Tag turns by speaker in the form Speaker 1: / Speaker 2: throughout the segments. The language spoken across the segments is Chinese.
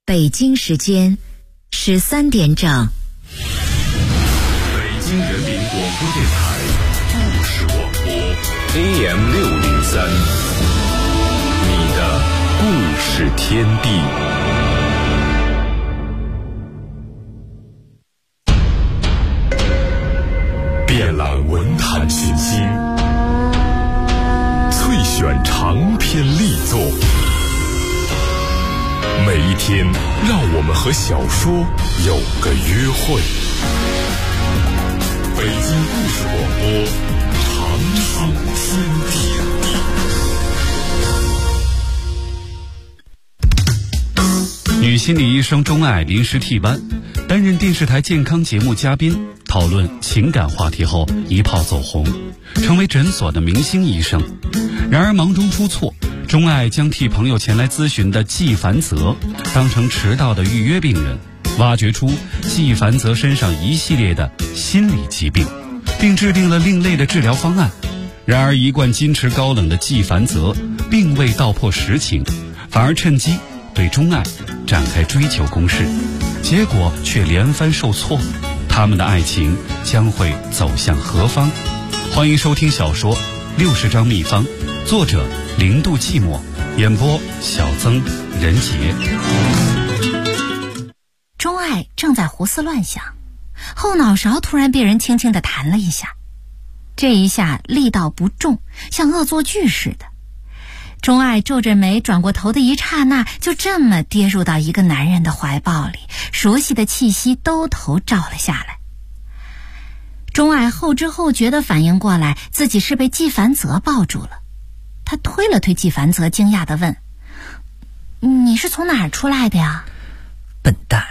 Speaker 1: 北京时间13点整。
Speaker 2: 北京人民广播电台故事广播 AM603，你的故事天地。遍览文坛新星，萃选长篇力作。每一天，让我们和小说有个约会。北京故事广播，长长天地。
Speaker 3: 女心理医生钟爱临时替班，担任电视台健康节目嘉宾，讨论情感话题后一炮走红，成为诊所的明星医生。然而忙中出错，钟爱将替朋友前来咨询的季凡泽当成迟到的预约病人，挖掘出季凡泽身上一系列的心理疾病，并制定了另类的治疗方案。然而一贯矜持高冷的季凡泽并未道破实情，反而趁机对钟爱展开追求攻势，结果却连番受挫。他们的爱情将会走向何方？欢迎收听小说《60张秘方》，作者零度寂寞，演播小曾、任杰。
Speaker 4: 钟爱正在胡思乱想，后脑勺突然被人轻轻地弹了一下，这一下力道不重，像恶作剧似的。钟爱皱着眉转过头的一刹那，就这么跌入到一个男人的怀抱里，熟悉的气息兜头照了下来。钟爱后知后觉地反应过来，自己是被季凡泽抱住了。他推了推季凡泽，惊讶地问：你是从哪儿出来的呀？
Speaker 5: 笨蛋，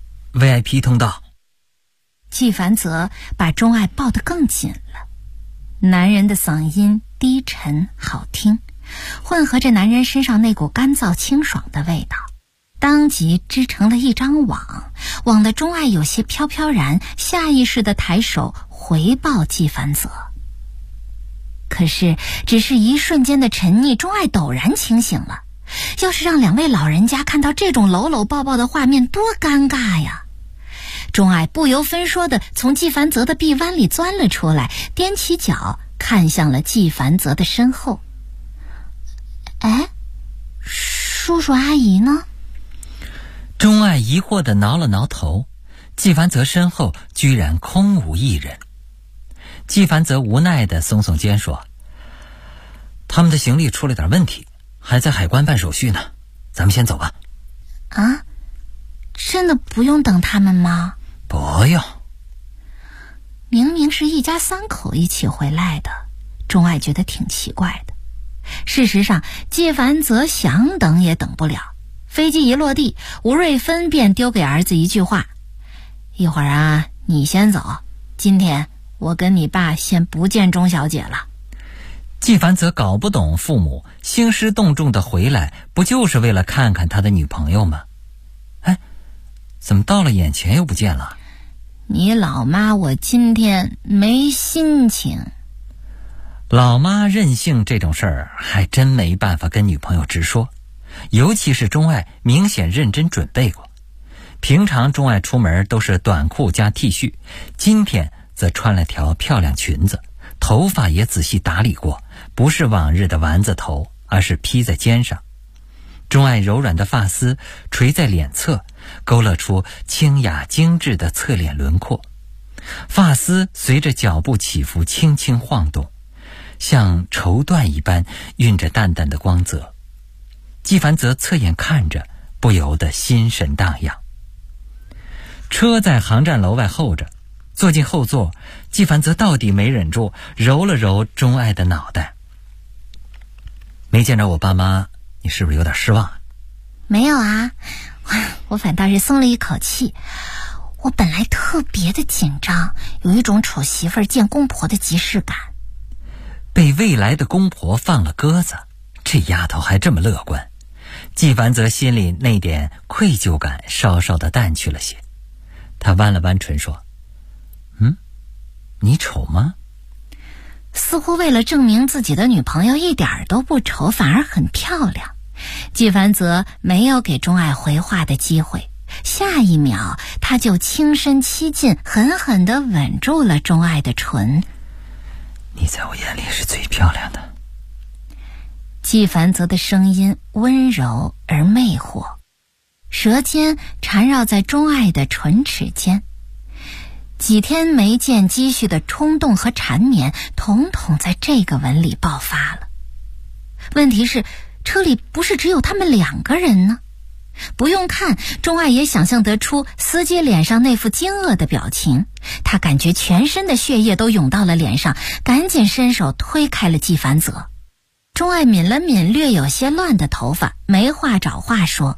Speaker 5: VIP 通道。
Speaker 4: 季凡泽把钟爱抱得更紧了，男人的嗓音低沉好听，混合着男人身上那股干燥清爽的味道，当即织成了一张网，网的钟爱有些飘飘然，下意识地抬手回抱季凡泽。可是只是一瞬间的沉溺，钟爱陡然清醒了。要是让两位老人家看到这种搂搂抱抱的画面，多尴尬呀！钟爱不由分说地从季凡泽的臂弯里钻了出来，踮起脚看向了季凡泽的身后。哎，叔叔阿姨呢？
Speaker 5: 钟爱疑惑地挠了挠头，季凡泽身后居然空无一人。季凡泽无奈地耸耸肩说：他们的行李出了点问题，还在海关办手续呢，咱们先走吧。
Speaker 4: 啊？真的不用等他们吗？
Speaker 5: 不用。
Speaker 4: 明明是一家三口一起回来的，钟爱觉得挺奇怪的。事实上，季凡泽想等也等不了。飞机一落地，吴瑞芬便丢给儿子一句话：一会儿啊，你先走，今天我跟你爸先不见钟小姐了。
Speaker 5: 季凡泽搞不懂父母兴师动众的回来，不就是为了看看他的女朋友吗？哎，怎么到了眼前又不见了？
Speaker 4: 你老妈我今天没心情。
Speaker 5: 老妈任性这种事儿还真没办法跟女朋友直说，尤其是钟爱明显认真准备过。平常钟爱出门都是短裤加 T 恤，今天则穿了条漂亮裙子，头发也仔细打理过，不是往日的丸子头，而是披在肩上。钟爱柔软的发丝垂在脸侧，勾勒出清雅精致的侧脸轮廓，发丝随着脚步起伏轻轻晃动，像绸缎一般晕着淡淡的光泽。季凡泽侧眼看着，不由得心神荡漾。车在航站楼外候着，坐进后座，季凡泽到底没忍住，揉了揉钟爱的脑袋。没见着我爸妈，你是不是有点失望啊？
Speaker 4: 没有啊，我反倒是松了一口气。我本来特别的紧张，有一种丑媳妇见公婆的即视感。
Speaker 5: 被未来的公婆放了鸽子，这丫头还这么乐观。季凡泽心里那点愧疚感稍稍的淡去了些，他弯了弯唇说：你丑吗？
Speaker 4: 似乎为了证明自己的女朋友一点都不丑，反而很漂亮。 纪凡泽没有给钟爱回话的机会，下一秒他就轻身欺近，狠狠地吻住了钟爱的唇。
Speaker 5: 你在我眼里是最漂亮的。
Speaker 4: 纪凡泽的声音温柔而魅惑，舌尖缠绕在钟爱的唇齿间。几天没见积蓄的冲动和缠绵，统统在这个吻里爆发了。问题是，车里不是只有他们2个人呢？不用看，钟爱也想象得出司机脸上那副惊愕的表情。他感觉全身的血液都涌到了脸上，赶紧伸手推开了纪凡泽。钟爱抿了抿略有些乱的头发，没话找话说：“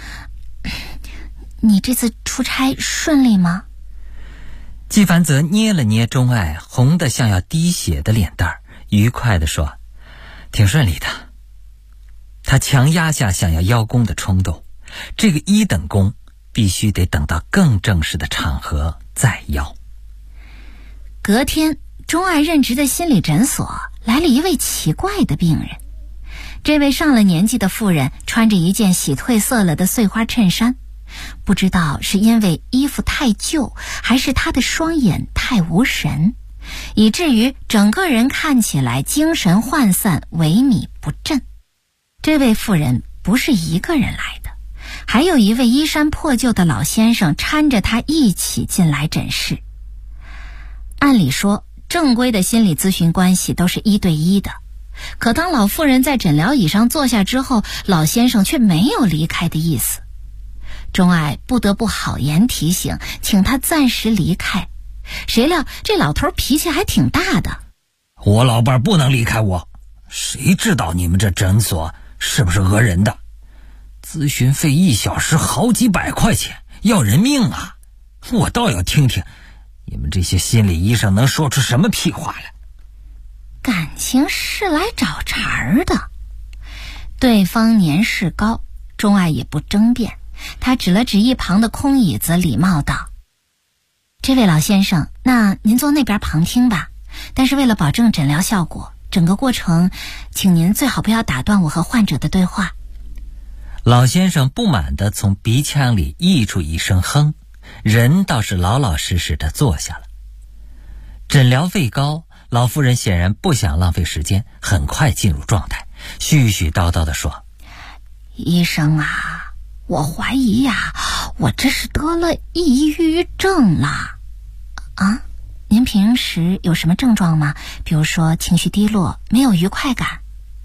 Speaker 4: 你这次出差顺利吗？”
Speaker 5: 纪凡泽捏了捏钟爱红得像要滴血的脸蛋儿，愉快地说：“挺顺利的。”他强压下想要邀功的冲动，这个1等功必须得等到更正式的场合再邀。
Speaker 4: 隔天，钟爱任职的心理诊所来了一位奇怪的病人。这位上了年纪的妇人穿着一件洗褪色了的碎花衬衫，不知道是因为衣服太旧，还是她的双眼太无神，以至于整个人看起来精神涣散，萎靡不振。这位妇人不是一个人来的，还有一位衣衫破旧的老先生搀着她一起进来诊室。按理说，正规的心理咨询关系都是1对1的，可当老妇人在诊疗椅上坐下之后，老先生却没有离开的意思。钟爱不得不好言提醒，请他暂时离开。谁料这老头脾气还挺大的。
Speaker 5: 我老伴不能离开我，谁知道你们这诊所是不是讹人的？咨询费1小时好几百块钱，要人命啊！我倒要听听你们这些心理医生能说出什么屁话来。
Speaker 4: 感情是来找茬儿的。对方年事高，钟爱也不争辩，他指了指一旁的空椅子，礼貌道：“这位老先生，那您坐那边旁听吧，但是为了保证诊疗效果，整个过程请您最好不要打断我和患者的对话。”
Speaker 5: 老先生不满地从鼻腔里溢出一声哼，人倒是老老实实地坐下了。诊疗费高，老妇人显然不想浪费时间，很快进入状态，絮絮叨叨地说：“
Speaker 4: 医生啊，我怀疑呀，我这是得了抑郁症了。啊，您平时有什么症状吗？比如说情绪低落，没有愉快感？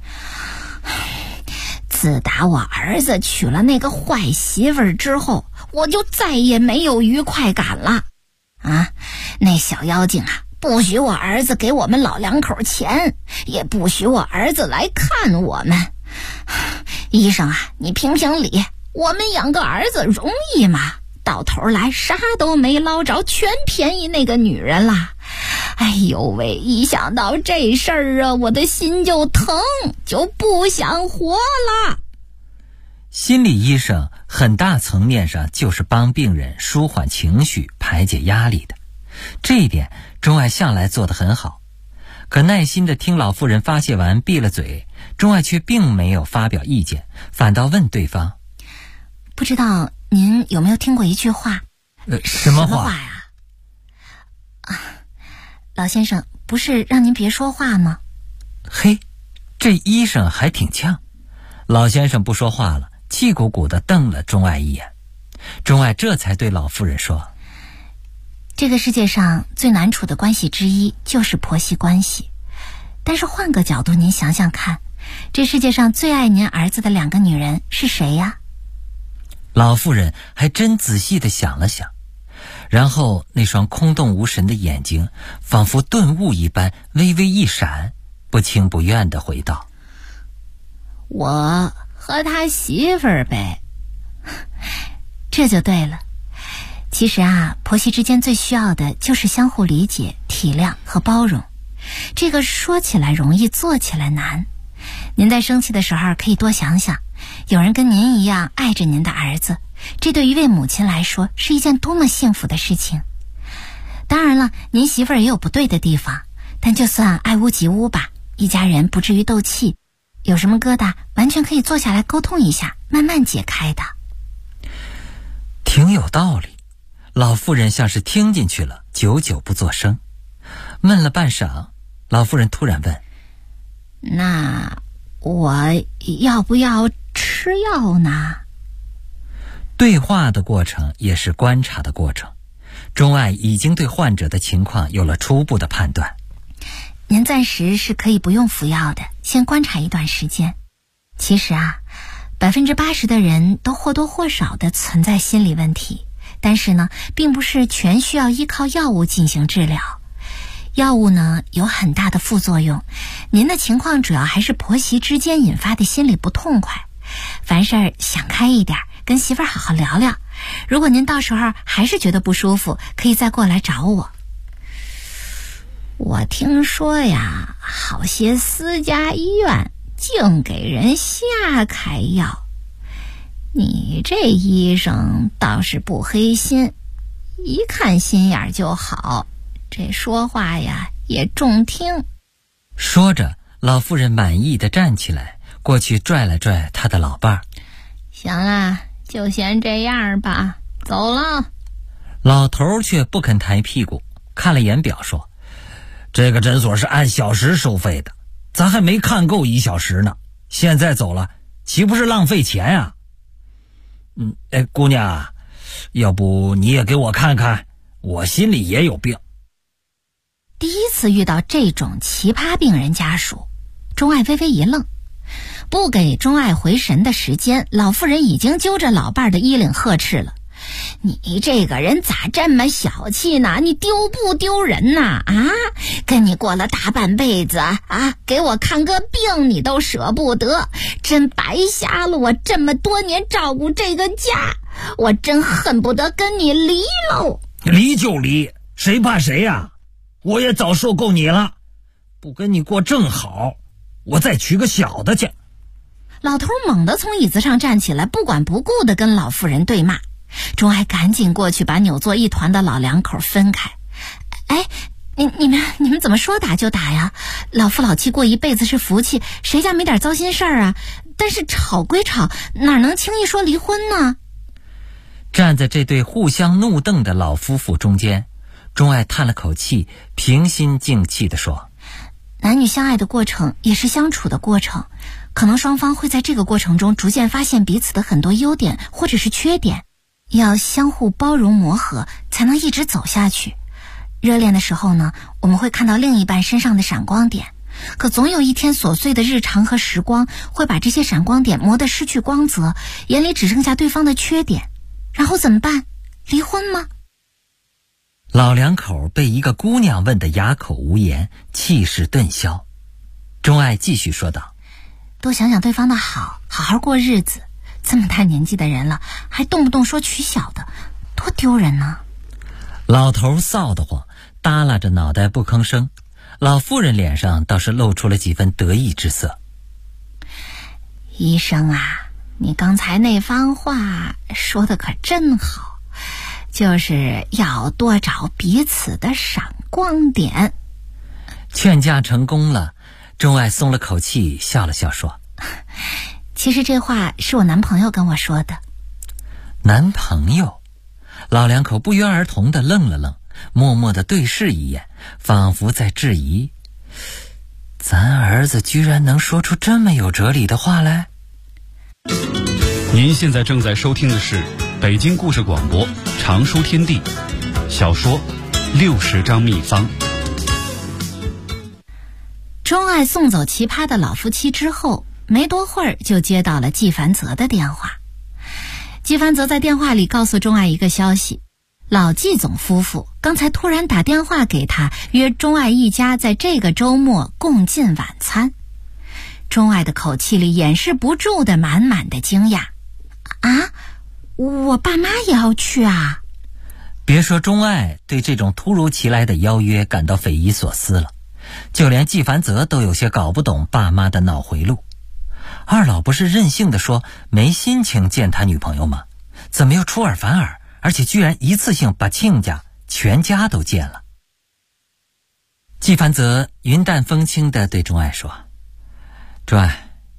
Speaker 4: 自打我儿子娶了那个坏媳妇儿之后，我就再也没有愉快感了。啊，那小妖精啊，不许我儿子给我们老两口钱，也不许我儿子来看我们。医生啊，你评评理，我们养个儿子容易吗？到头来啥都没捞着，全便宜那个女人啦。哎呦喂，一想到这事儿啊，我的心就疼，就不想活了。”
Speaker 5: 心理医生很大层面上就是帮病人舒缓情绪、排解压力的，这一点钟爱向来做得很好。可耐心地听老妇人发泄完闭了嘴，钟爱却并没有发表意见，反倒问对方：“
Speaker 4: 不知道您有没有听过一句话？”
Speaker 5: 什么话
Speaker 4: 呀？老先生，不是让您别说话吗？
Speaker 5: 嘿，这医生还挺呛。老先生不说话了，气鼓鼓地瞪了钟爱一眼。钟爱这才对老妇人说：“
Speaker 4: 这个世界上最难处的关系之一就是婆媳关系。但是换个角度您想想看，这世界上最爱您儿子的2个女人是谁呀？”
Speaker 5: 老妇人还真仔细地想了想，然后那双空洞无神的眼睛仿佛顿悟一般微微一闪，不情不愿地回道：“
Speaker 4: 我和他媳妇儿呗。”这就对了。其实啊，婆媳之间最需要的就是相互理解、体谅和包容。这个说起来容易，做起来难。您在生气的时候可以多想想，有人跟您一样爱着您的儿子，这对一位母亲来说是一件多么幸福的事情。当然了，您媳妇儿也有不对的地方，但就算爱屋及乌吧，一家人不至于斗气。 有什么疙瘩完全可以坐下来沟通一下，慢慢解开的。
Speaker 5: 挺有道理。老妇人像是听进去了，久久不作声。闷了半晌，老妇人突然问：
Speaker 4: 那我要不要吃药呢？
Speaker 5: 对话的过程也是观察的过程。钟爱已经对患者的情况有了初步的判断。
Speaker 4: 您暂时是可以不用服药的，先观察一段时间。其实啊，80%的人都或多或少的存在心理问题，但是呢，并不是全需要依靠药物进行治疗。药物呢有很大的副作用，您的情况主要还是婆媳之间引发的心理不痛快。凡事想开一点，跟媳妇儿好好聊聊。如果您到时候还是觉得不舒服，可以再过来找我。我听说呀，好些私家医院净给人瞎开药。你这医生倒是不黑心，一看心眼就好，这说话呀也中听。
Speaker 5: 说着，老妇人满意地站起来，过去拽了拽她的老伴儿。
Speaker 4: 行了，就先这样吧，走了。
Speaker 5: 老头却不肯抬屁股，看了眼表说：这个诊所是按小时收费的，咱还没看够1小时呢，现在走了岂不是浪费钱啊？姑娘，要不你也给我看看，我心里也有病。
Speaker 4: 第一次遇到这种奇葩病人家属，钟爱微微一愣。不给钟爱回神的时间，老妇人已经揪着老伴的衣领呵斥了：你这个人咋这么小气呢？你丢不丢人呐？跟你过了大半辈子给我看个病你都舍不得，真白瞎了我这么多年照顾这个家，我真恨不得跟你离喽。
Speaker 5: 离就离，谁怕谁呀？我也早受够你了，不跟你过正好，我再娶个小的去。
Speaker 4: 老头猛地从椅子上站起来，不管不顾地跟老妇人对骂。钟爱赶紧过去把扭作一团的老两口分开。你们怎么说打就打呀？老夫老妻过一辈子是福气，谁家没点糟心事儿啊？但是吵归吵，哪能轻易说离婚呢？
Speaker 5: 站在这对互相怒瞪的老夫妇中间，钟爱叹了口气，平心静气地说：
Speaker 4: 男女相爱的过程也是相处的过程，可能双方会在这个过程中逐渐发现彼此的很多优点或者是缺点，要相互包容磨合，才能一直走下去。热恋的时候呢，我们会看到另一半身上的闪光点，可总有一天琐碎的日常和时光会把这些闪光点磨得失去光泽，眼里只剩下对方的缺点。然后怎么办？离婚吗？
Speaker 5: 老两口被一个姑娘问得哑口无言，气势顿消。钟爱继续说道：
Speaker 4: 多想想对方的好，好好过日子。这么大年纪的人了，还动不动说娶小的，多丢人呢。
Speaker 5: 老头臊得慌，耷拉着脑袋不吭声。老妇人脸上倒是露出了几分得意之色。
Speaker 4: 医生啊，你刚才那番话说的可真好，就是要多找彼此的闪光点。
Speaker 5: 劝架成功了，钟爱松了口气，笑了笑说：
Speaker 4: 其实这话是我男朋友跟我说的。
Speaker 5: 男朋友？老两口不约而同地愣了愣，默默地对视一眼，仿佛在质疑：咱儿子居然能说出这么有哲理的话来？
Speaker 3: 您现在正在收听的是北京故事广播常书天地小说60张秘方。
Speaker 4: 钟爱送走奇葩的老夫妻之后，没多会儿就接到了季凡泽的电话。季凡泽在电话里告诉钟爱一个消息：老季总夫妇刚才突然打电话给他，约钟爱一家在这个周末共进晚餐。钟爱的口气里掩饰不住的满满的惊讶。我爸妈也要去啊？
Speaker 5: 别说钟爱对这种突如其来的邀约感到匪夷所思了，就连季凡泽都有些搞不懂爸妈的脑回路。二老不是任性地说没心情见他女朋友吗？怎么又出尔反尔，而且居然一次性把亲家全家都见了？季凡泽云淡风轻地对钟爱说：钟爱，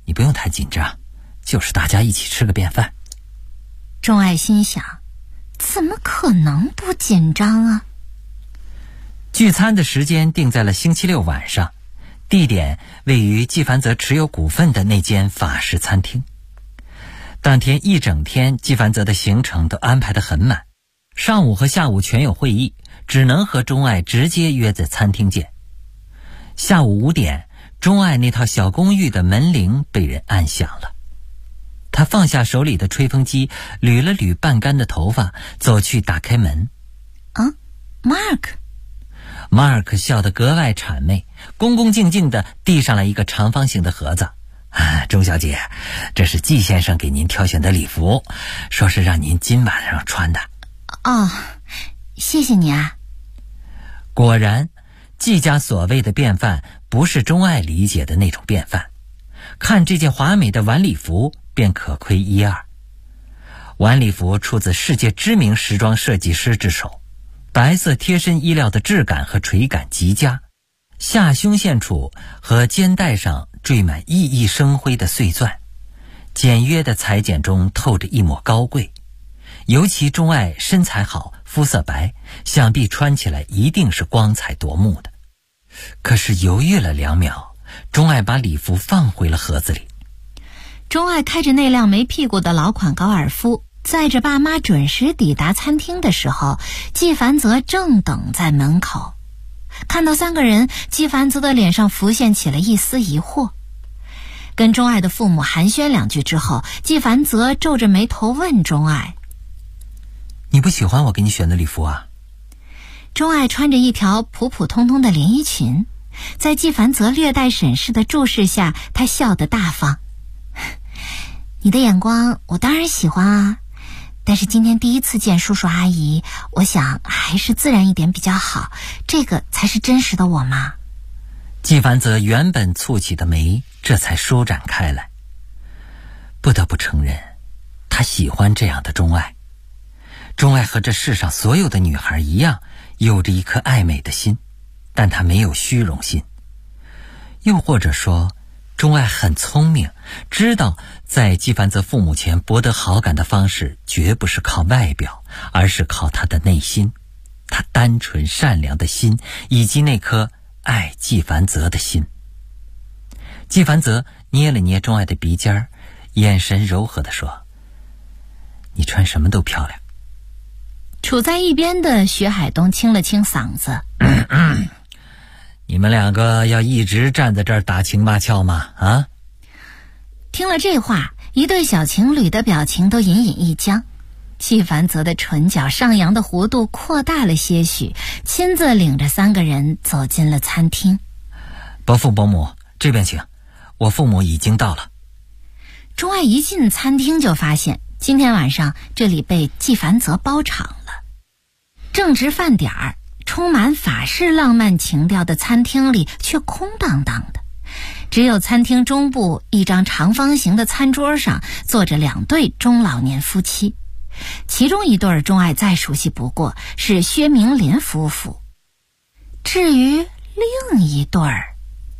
Speaker 5: 你不用太紧张，就是大家一起吃个便饭。
Speaker 4: 钟爱心想，怎么可能不紧张啊？
Speaker 5: 聚餐的时间定在了星期六晚上，地点位于纪梵泽持有股份的那间法式餐厅。当天一整天，纪梵泽的行程都安排得很满，上午和下午全有会议，只能和钟爱直接约在餐厅见。下午5点，钟爱那套小公寓的门铃被人按响了。他放下手里的吹风机，捋了捋半干的头发，走去打开门。Mark 笑得格外谄媚，恭恭敬敬地递上来一个长方形的盒子。钟小姐，这是季先生给您挑选的礼服，说是让您今晚上穿的。
Speaker 4: 哦，谢谢你啊。
Speaker 5: 果然，季家所谓的便饭不是钟爱理解的那种便饭。看这件华美的晚礼服便可窥一二。晚礼服出自世界知名时装设计师之手，白色贴身衣料的质感和垂感极佳，下胸线处和肩带上缀满熠熠生辉的碎钻，简约的裁剪中透着一抹高贵。尤其钟爱身材好，肤色白，想必穿起来一定是光彩夺目的。可是犹豫了2秒，钟爱把礼服放回了盒子里。
Speaker 4: 钟爱开着那辆没屁股的老款高尔夫，载着爸妈准时抵达餐厅的时候，纪梵泽正等在门口。看到3个人，纪梵泽的脸上浮现起了一丝疑惑。跟钟爱的父母寒暄2句之后，纪梵泽皱着眉头问钟爱：
Speaker 5: 你不喜欢我给你选的礼服啊？
Speaker 4: 钟爱穿着一条普普通通的连衣裙，在纪梵泽略带审视的注视下，他笑得大方。你的眼光我当然喜欢啊，但是今天第一次见叔叔阿姨，我想还是自然一点比较好，这个才是真实的我嘛。
Speaker 5: 纪梵泽原本蹙起的眉这才舒展开来。不得不承认，他喜欢这样的钟爱。钟爱和这世上所有的女孩一样，有着一颗爱美的心，但她没有虚荣心。又或者说，钟爱很聪明，知道在纪梵泽父母前博得好感的方式绝不是靠外表，而是靠他的内心，他单纯善良的心，以及那颗爱纪梵泽的心。纪梵泽捏了捏钟爱的鼻尖，眼神柔和地说：你穿什么都漂亮。
Speaker 4: 处在一边的薛海东清了清嗓子：
Speaker 5: 你们2个要一直站在这儿打情骂俏吗？啊？
Speaker 4: 听了这话，一对小情侣的表情都隐隐一僵。纪梵泽的唇角上扬的弧度扩大了些许，亲自领着3个人走进了餐厅。
Speaker 5: 伯父伯母，这边请，我父母已经到了。
Speaker 4: 钟爱一进餐厅就发现，今天晚上这里被纪梵泽包场了。正值饭点儿，充满法式浪漫情调的餐厅里却空荡荡的，只有餐厅中部一张长方形的餐桌上坐着2对中老年夫妻，其中一对钟爱再熟悉不过，是薛明林夫妇。至于另一对儿，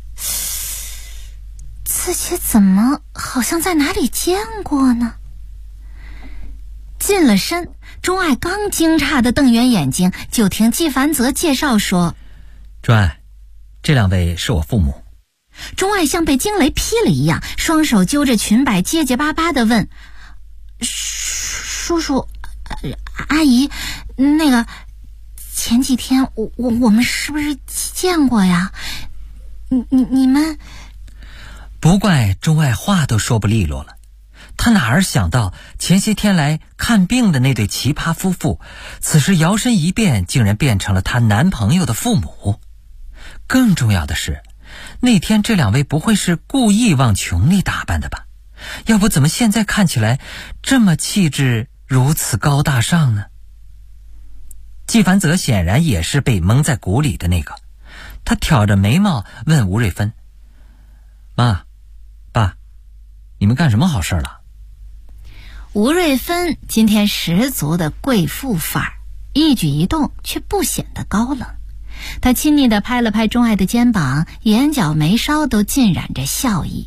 Speaker 4: 自己怎么好像在哪里见过呢？近了身，钟爱刚惊诧地瞪圆眼睛，就听纪梵泽介绍说：
Speaker 5: 钟爱，这2位是我父母。
Speaker 4: 钟爱像被惊雷劈了一样，双手揪着裙摆，结结巴巴地问：叔叔阿姨，那个前几天我们是不是见过呀？你们……
Speaker 5: 不怪钟爱话都说不利落了，他哪儿想到前些天来看病的那对奇葩夫妇，此时摇身一变，竟然变成了她男朋友的父母。更重要的是，那天这2位不会是故意往穷里打扮的吧？要不怎么现在看起来这么气质如此高大上呢？纪梵泽显然也是被蒙在鼓里的那个，他挑着眉毛问吴瑞芬：妈爸，你们干什么好事了？
Speaker 4: 吴瑞芬今天十足的贵妇范儿，一举一动却不显得高冷。她亲昵地拍了拍钟爱的肩膀，眼角眉梢都浸染着笑意。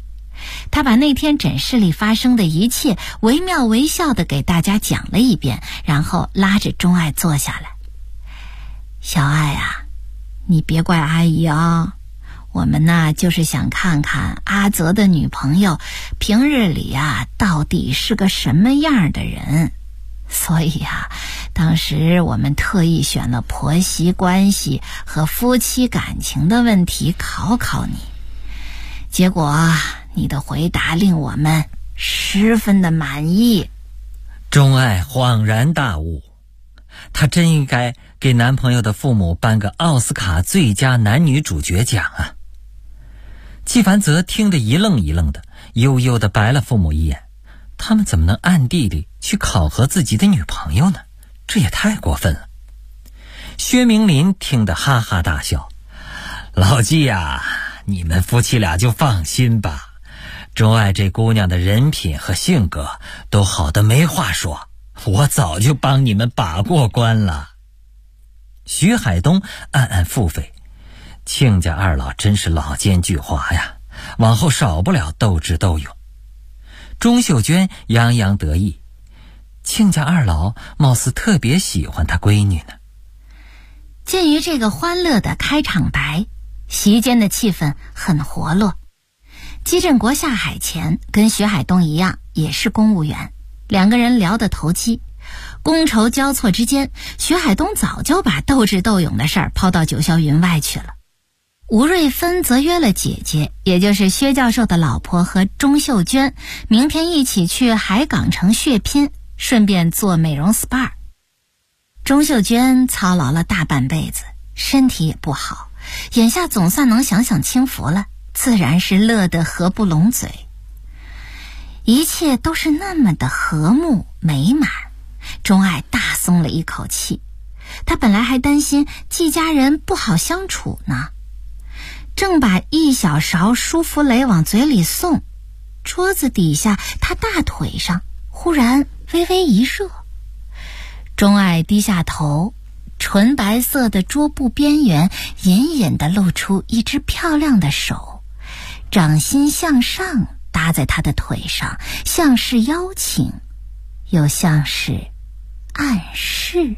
Speaker 4: 他把那天诊室里发生的一切惟妙惟肖地给大家讲了一遍，然后拉着钟爱坐下来。小爱啊，你别怪阿姨啊，我们呢就是想看看阿泽的女朋友平日里啊到底是个什么样的人，所以啊当时我们特意选了婆媳关系和夫妻感情的问题考考你。结果你的回答令我们十分的满意。
Speaker 5: 钟爱恍然大悟，她真应该给男朋友的父母颁个奥斯卡最佳男女主角奖啊。纪凡泽听得一愣一愣的，悠悠地白了父母一眼，他们怎么能暗地里去考核自己的女朋友呢？这也太过分了。薛明林听得哈哈大笑，老纪呀，你们夫妻俩就放心吧，钟爱这姑娘的人品和性格都好得没话说，我早就帮你们把过关了。徐海东暗暗腹诽，亲家二老真是老奸巨猾呀，往后少不了斗智斗勇。钟秀娟洋洋得意，亲家二老貌似特别喜欢她闺女呢。
Speaker 4: 鉴于这个欢乐的开场白，席间的气氛很活络。基振国下海前跟徐海东一样也是公务员，两个人聊得投机。觥筹交错之间，徐海东早就把斗智斗勇的事儿抛到九霄云外去了。吴瑞芬则约了姐姐，也就是薛教授的老婆和钟秀娟，明天一起去海港城血拼，顺便做美容 SPA。 钟秀娟操劳了大半辈子，身体也不好，眼下总算能享享清福了，自然是乐得合不拢嘴。一切都是那么的和睦美满，钟爱大松了一口气。他本来还担心季家人不好相处呢，正把一小勺舒芙蕾往嘴里送，桌子底下他大腿上忽然微微一热。钟爱低下头，纯白色的桌布边缘隐隐地露出一只漂亮的手，掌心向上搭在他的腿上，像是邀请，又像是暗示。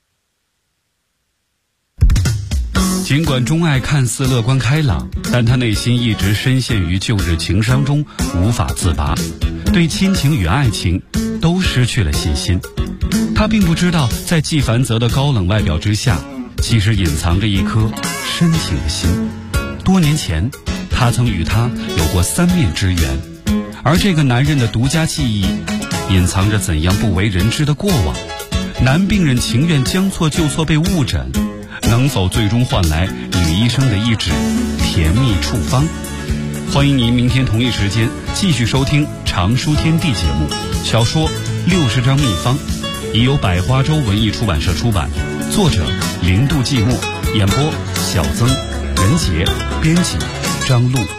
Speaker 3: 尽管钟爱看似乐观开朗，但他内心一直深陷于旧日情伤中无法自拔，对亲情与爱情都失去了信心。他并不知道，在纪凡泽的高冷外表之下，其实隐藏着一颗深情的心。多年前，他曾与他有过3面之缘，而这个男人的独家记忆，隐藏着怎样不为人知的过往。男病人情愿将错就错被误诊，能否最终换来女医生的一纸甜蜜处方？欢迎您明天同一时间继续收听常书天地节目，小说60张秘方，已由百花洲文艺出版社出版，作者零度寂寞，演播小曾、任杰，编辑张璐。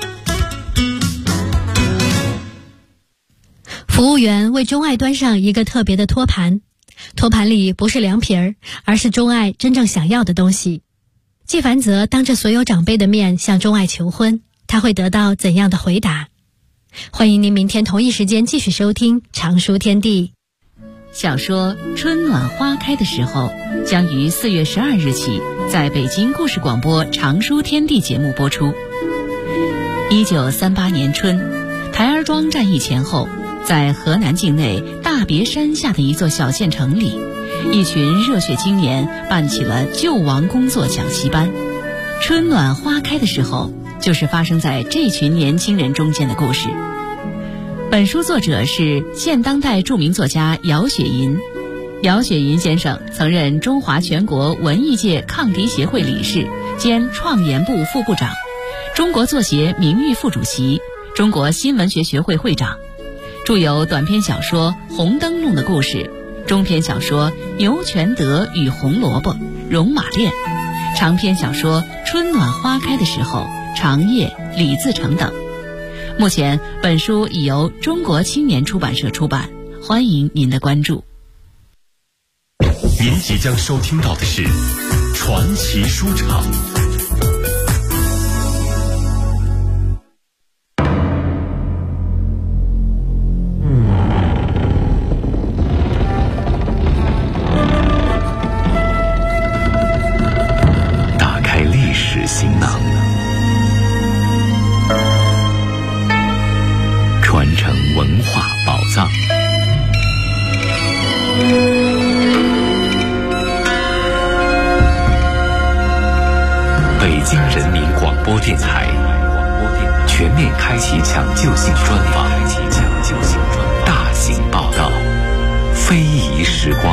Speaker 6: 服务员为钟爱端上一个特别的托盘，托盘里不是凉皮儿，而是钟爱真正想要的东西。纪凡泽当着所有长辈的面向钟爱求婚，他会得到怎样的回答？欢迎您明天同一时间继续收听常书天地。
Speaker 7: 小说《春暖花开的时候》将于4月12日起在北京故事广播常书天地节目播出。1938年春，台儿庄战役前后，在河南境内大别山下的一座小县城里，一群热血青年办起了救亡工作讲习班。春暖花开的时候，就是发生在这群年轻人中间的故事。本书作者是现当代著名作家姚雪银。姚雪银先生曾任中华全国文艺界抗敌协会理事兼创研部副部长，中国作协名誉副主席，中国新闻学学会会长，著有短篇小说《红灯笼的故事》，中篇小说《牛全德与红萝卜》《戎马恋》，长篇小说《春暖花开的时候》《长夜》《李自成》等。目前本书已由中国青年出版社出版，欢迎您的关注。
Speaker 2: 您即将收听到的是传奇书场。 京人民广播电台全面开启抢救性专访，大型报道，非遗时光。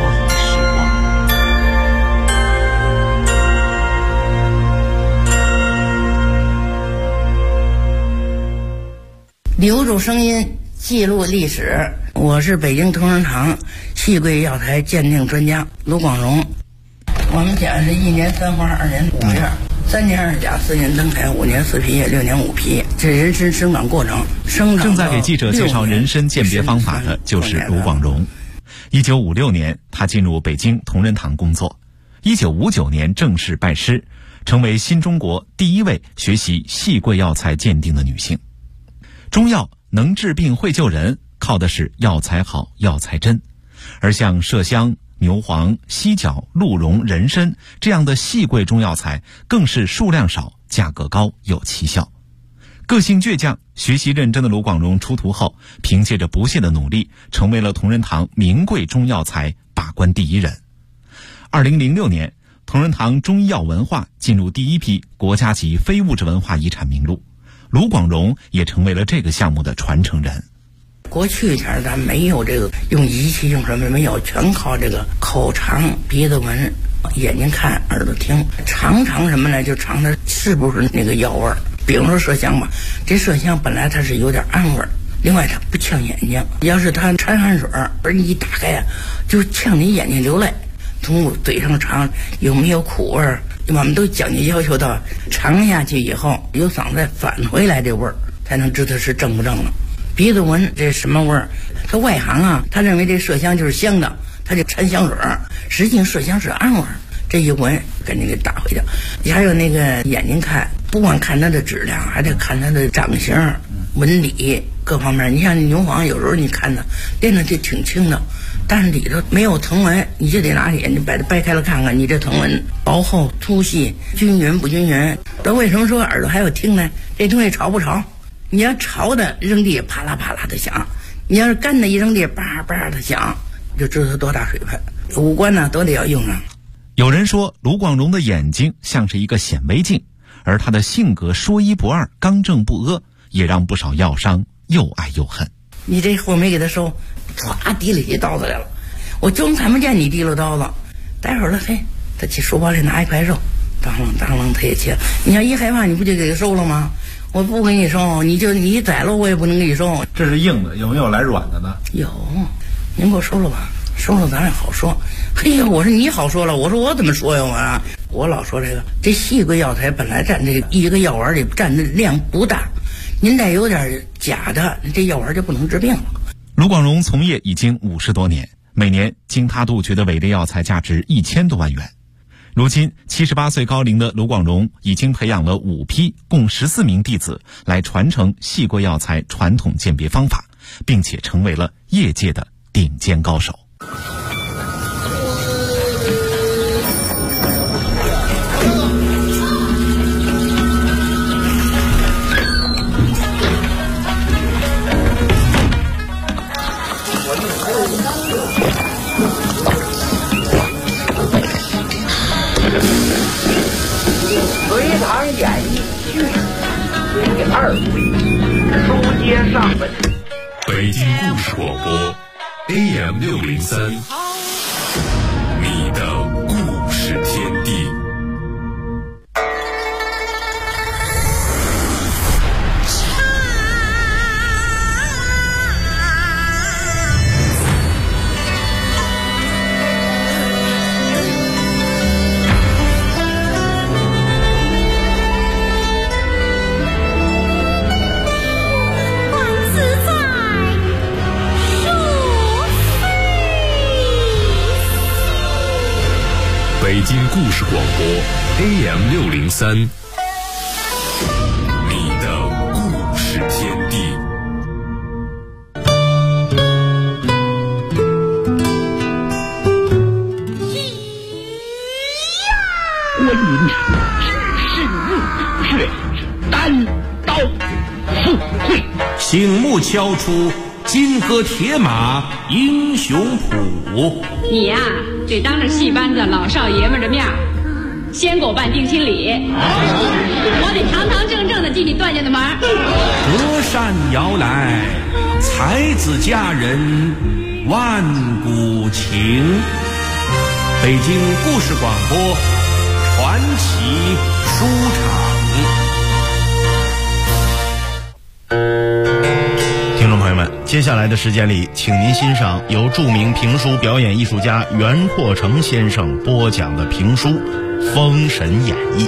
Speaker 8: 留住声音，记录历史。我是北京同仁堂戏桂药材鉴定专家卢广荣。我们讲是1年3花，2年5叶，3年2甲，4年登台，5年4皮叶，6年5皮。这人参生长过程，
Speaker 9: 正在给记者介绍人参鉴别方法的就是卢广荣。1956年，他进入北京同仁堂工作。1959年正式拜师，成为新中国第一位学习戏桂药材鉴定的女性。中药能治病会救人，靠的是药材好、药材真。而像麝香、牛黄、犀角、鹿茸、人参这样的细桂中药材，更是数量少、价格高、有奇效。个性倔强、学习认真的卢广荣出徒后，凭借着不懈的努力，成为了同仁堂名贵中药材把关第一人。2006年，同仁堂中医药文化进入第一批国家级非物质文化遗产名录，卢广荣也成为了这个项目的传承人。
Speaker 8: 过去前咱没有这个用仪器用什么没有，全靠这个口尝、鼻子闻、眼睛看、耳朵听。尝什么呢？就尝它是不是那个药味儿。比如说麝香吧，这麝香本来它是有点暗味儿，另外它不呛眼睛。要是它掺汗水，而你一打开呀，就呛你眼睛流泪。从嘴上尝有没有苦味儿，我们都讲究要求到尝下去以后，由嗓子返回来这味儿，才能知道是正不正了。鼻子闻这什么味儿？他外行啊，他认为这麝香就是香的，他就掺香水儿，实际上麝香是暗味儿。这一闻，赶紧给打回去。你还有那个眼睛看，不光看它的质量，还得看它的长形、纹理各方面。你像牛黄，有时候你看它练的就挺轻的，但是里头没有藤纹，你就得拿眼睛把它掰开了看看，你这藤纹薄厚、粗细、均匀不均匀。这为什么说耳朵还有听呢？这东西潮不潮？你要潮的扔地啪啦啪啦的响，你要是干的一扔地叭叭的响，就知道它多大水分。五官呢都得要用上。
Speaker 9: 有人说卢广荣的眼睛像是一个显微镜，而他的性格说一不二、刚正不阿，也让不少药商又爱又恨。
Speaker 8: 你这货没给他收，唰提了起刀子来了，我就看不见你提了刀子。待会儿了，嘿，他去书包里拿一块肉，当啷当啷他也切。你要一害怕，你不就给他收了吗？我不给你收，你宰了我也不能给你收。
Speaker 10: 这是硬的，有没有来软的呢？
Speaker 8: 有，您给我收了吧，收了咱也好说。嘿呀，我说你好说了，我说我怎么说呀？我老说这细桂药材本来占这一个药丸里占的量不大，您再有点假的，这药丸就不能治病了。
Speaker 9: 卢广荣从业已经50多年，每年经他杜绝的伪劣药材价值1000多万元。如今78岁高龄的卢广荣已经培养了5批共14名弟子来传承细桂药材传统鉴别方法，并且成为了业界的顶尖高手。
Speaker 11: 隋唐演义续第2回，书接上文。
Speaker 2: 北京故事广播 AM603，你的故事天地。北京故事广播 AM603，你的故事天地。
Speaker 11: 观音只是血单刀赴会，
Speaker 12: 醒目敲出金戈铁马英雄谱。
Speaker 13: 你呀，得当着戏班子老少爷们的面先给我办定亲礼，我得堂堂正正的进你段家的门。
Speaker 12: 隔山遥来，才子佳人万古情。北京故事广播传奇书场。
Speaker 14: 听众朋友们，接下来的时间里，请您欣赏由著名评书表演艺术家袁阔成先生播讲的评书《封神演义》。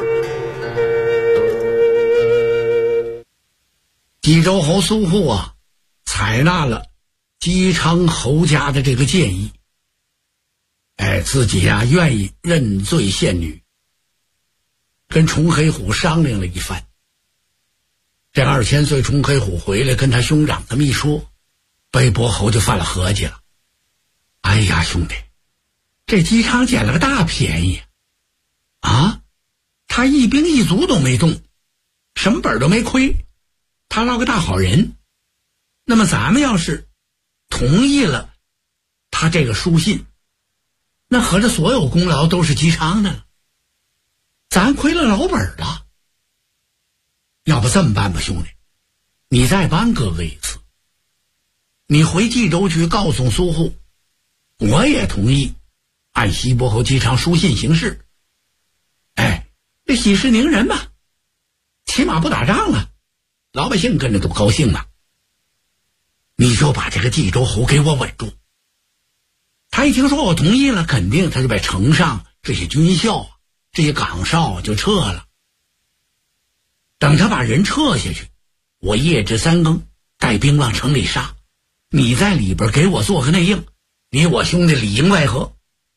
Speaker 15: 济州侯苏护啊，采纳了姬昌侯家的这个建议，自己啊愿意认罪献女，跟崇黑虎商量了一番。这2000岁崇黑虎回来跟他兄长这么一说，北伯侯就犯了合计了。哎呀，兄弟，这姬昌捡了个大便宜啊！他一兵一卒都没动，什么本都没亏，他落个大好人。那么咱们要是同意了他这个书信，那合着所有功劳都是姬昌的了，咱亏了老本了。要不这么办吧，兄弟，你再帮哥哥一次，你回冀州去告诉苏护，我也同意按西伯侯姬昌书信行事。这息事宁人嘛，起码不打仗了，老百姓跟着多高兴啊。你就把这个冀州侯给我稳住。他一听说我同意了，肯定他就把城上这些军校这些岗哨就撤了。等他把人撤下去，我夜至3更带兵往城里杀，你在里边给我做个内应，你我兄弟里应外合。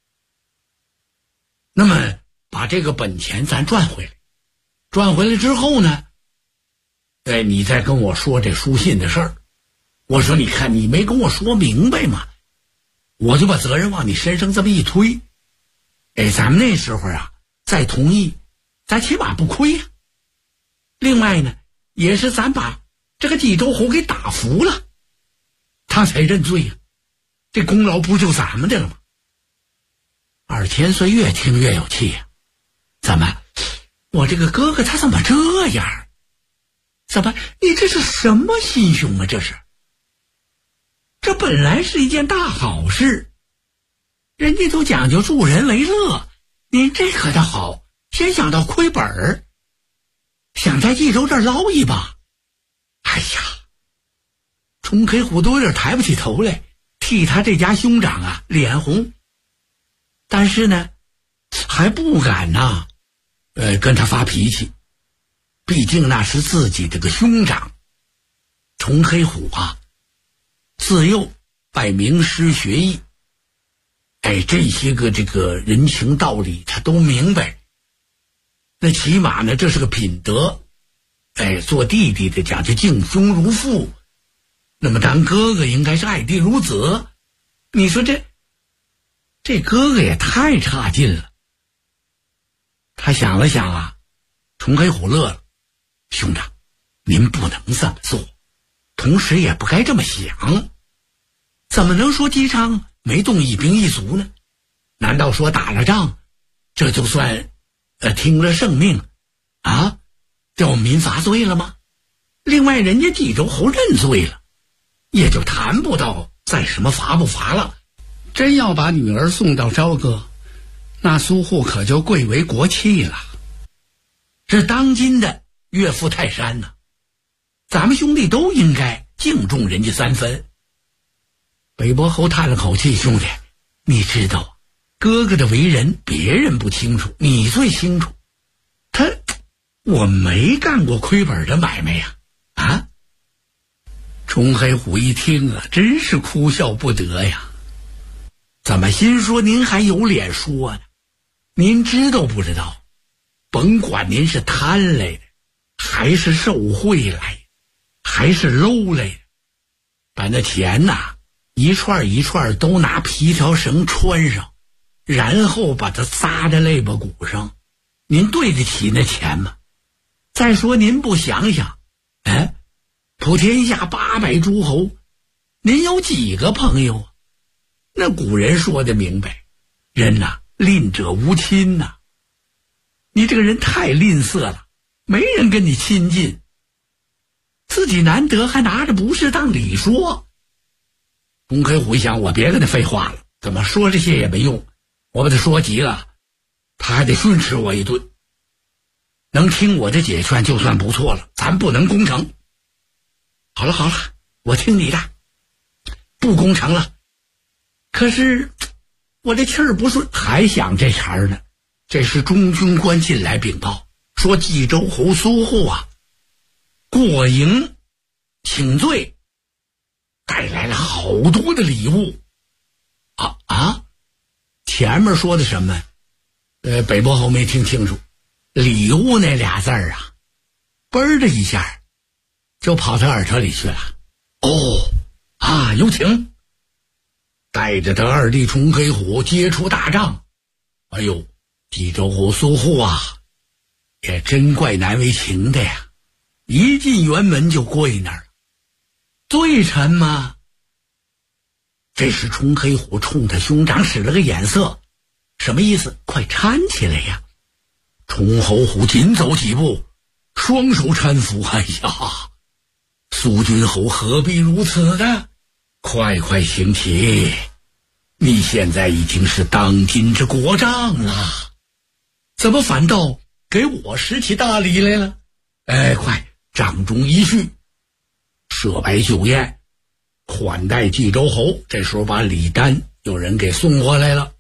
Speaker 15: 那么把这个本钱咱赚回来，赚回来之后呢，你再跟我说这书信的事儿。我说你看你没跟我说明白嘛，我就把责任往你身上这么一推。咱们那时候啊再同意，咱起码不亏啊。另外呢，也是咱把这个冀州侯给打服了，他才认罪啊，这功劳不就咱们的了吗？2000岁越听越有气呀，怎么我这个哥哥他怎么这样？怎么你这是什么心胸啊？这本来是一件大好事，人家都讲究助人为乐，您这可倒好，先想到亏本儿，想在冀州这儿捞一把。哎呀，崇黑虎都有点抬不起头来，替他这家兄长啊脸红，但是呢还不敢呐跟他发脾气，毕竟那是自己这个兄长。崇黑虎啊自幼拜名师学艺，这些个这个人情道理他都明白，那起码呢这是个品德。做弟弟的讲究敬兄如父，那么当哥哥应该是爱弟如子。你说这哥哥也太差劲了。他想了想啊，崇黑虎乐了，兄长您不能这么做，同时也不该这么想。怎么能说姬昌没动一兵一卒呢？难道说打了仗这就算听了圣命啊，叫我们民罚罪了吗？另外人家冀州侯认罪了，也就谈不到再什么罚不罚了。真要把女儿送到朝歌，那苏护可就贵为国戚了，是当今的岳父泰山呢。咱们兄弟都应该敬重人家3分。北伯侯叹了口气，兄弟你知道哥哥的为人别人不清楚，你最清楚。我没干过亏本的买卖呀。崇黑虎一听啊，真是哭笑不得呀。怎么心说您还有脸说呢？您知道不知道，甭管您是贪来的还是受贿来的还是搂来的，把那钱呐一串一串都拿皮条绳穿上，然后把它扎在肋巴骨上，您对得起那钱吗？再说您不想想，普天下800诸侯，您有几个朋友啊？那古人说的明白，人呐，吝者无亲呐。 你这个人太吝啬了，没人跟你亲近，自己难得还拿着不是当理说。钟黑虎一想，我别跟他废话了，怎么说这些也没用，我把他说急了，他还得训斥我一顿。能听我的解劝就算不错了，咱不能攻城。好了，我听你的，不攻城了。可是我这气儿不顺，还想这茬儿呢。这时中军官进来禀报，说冀州侯苏护过营请罪，带来了好多的礼物。前面说的什么？北伯侯没听清楚。礼物那俩字儿嘣的一下就跑他耳朵里去了。有请。带着他二弟钟黑虎接触大帐。冀州侯苏护也真怪难为情的呀，一进辕门就跪那儿了。罪臣吗？这时钟黑虎冲他兄长使了个眼色，什么意思？快搀起来呀！钟侯虎紧走几步，双手搀扶。苏君侯何必如此呢？快行起，你现在已经是当今之国丈了，怎么反倒给我拾起大礼来了？快，帐中一叙，设摆酒宴，款待冀州侯。这时候把礼单有人给送过来了。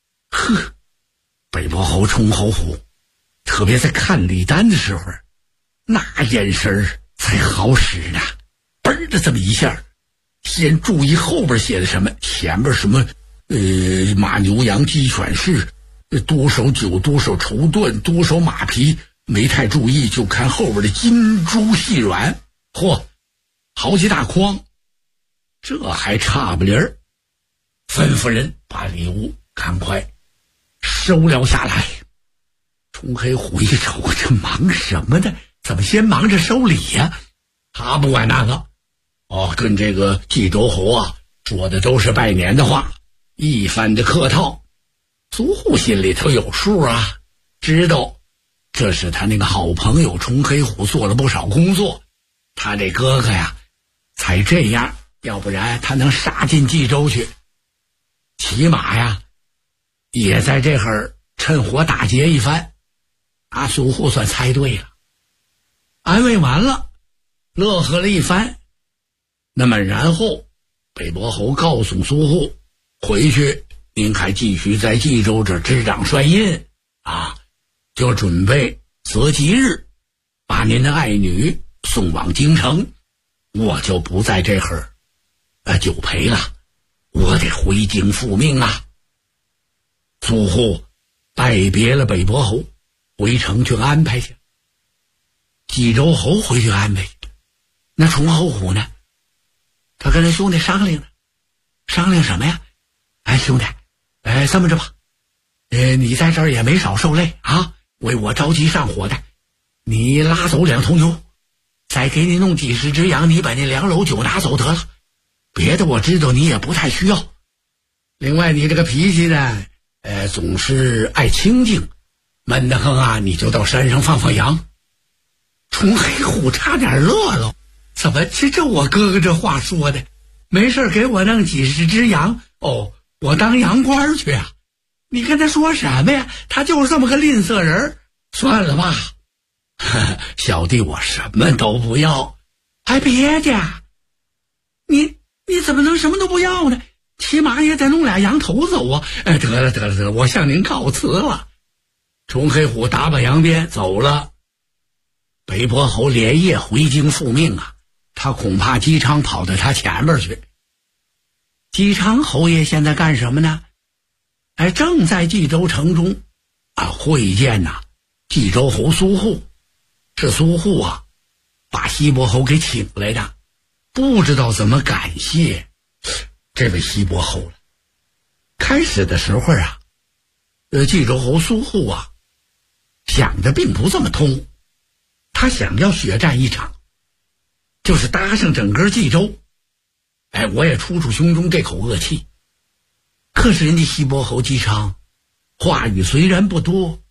Speaker 15: 北伯侯钟侯虎特别在看礼单的时候，那眼神才好使呢。嘣的这么一下，先注意后边写的什么，前边什么马牛羊鸡犬士，多手酒，多手绸缎，多手马皮，没太注意，就看后边的金珠细软，好几大筐，这还差不离儿。吩咐人把礼物赶快收了下来。钟黑虎一瞅，这忙什么呢？怎么先忙着收礼呀？他不管那个，跟这个冀州侯说的都是拜年的话，一番的客套。苏护心里头有数知道这是他那个好朋友钟黑虎做了不少工作，他这哥哥才这样，要不然他能杀进冀州去，起码也在这会儿趁火打劫一番。苏护算猜对了，安慰完了，乐呵了一番。那么然后北伯侯告诉苏护，回去您还继续在冀州这执掌帅印就准备择吉日把您的爱女送往京城，我就不在这会儿久陪了，我得回京复命啊。苏护拜别了北伯侯，回城去安排去。冀州侯回去安排去，那钟侯虎呢？他跟他兄弟商量呢，商量什么呀？兄弟，这么着吧，你在这儿也没少受累为我着急上火的，你拉走2头牛，再给你弄几十只羊，你把那2篓酒拿走得了，别的我知道你也不太需要。另外你这个脾气呢，总是爱清静，闷得很你就到山上放放羊。钟黑虎差点乐了，怎么这我哥哥这话说的，没事给我弄几十只羊，我当羊倌去你跟他说什么呀？他就是这么个吝啬人。算了吧，小弟我什么都不要。还别介，你怎么能什么都不要呢？起码也得弄俩羊头走得了，我向您告辞了。钟黑虎打把羊鞭走了。北伯侯连夜回京复命他恐怕姬昌跑到他前面去。姬昌侯爷现在干什么呢？正在冀州城中会见冀州侯苏护。是苏护把西伯侯给请来的，不知道怎么感谢这位西伯侯了。开始的时候冀州侯苏护想的并不这么通，他想要血战一场，就是搭上整个冀州，我也出胸中这口恶气。可是人家西伯侯姬昌话语虽然不多，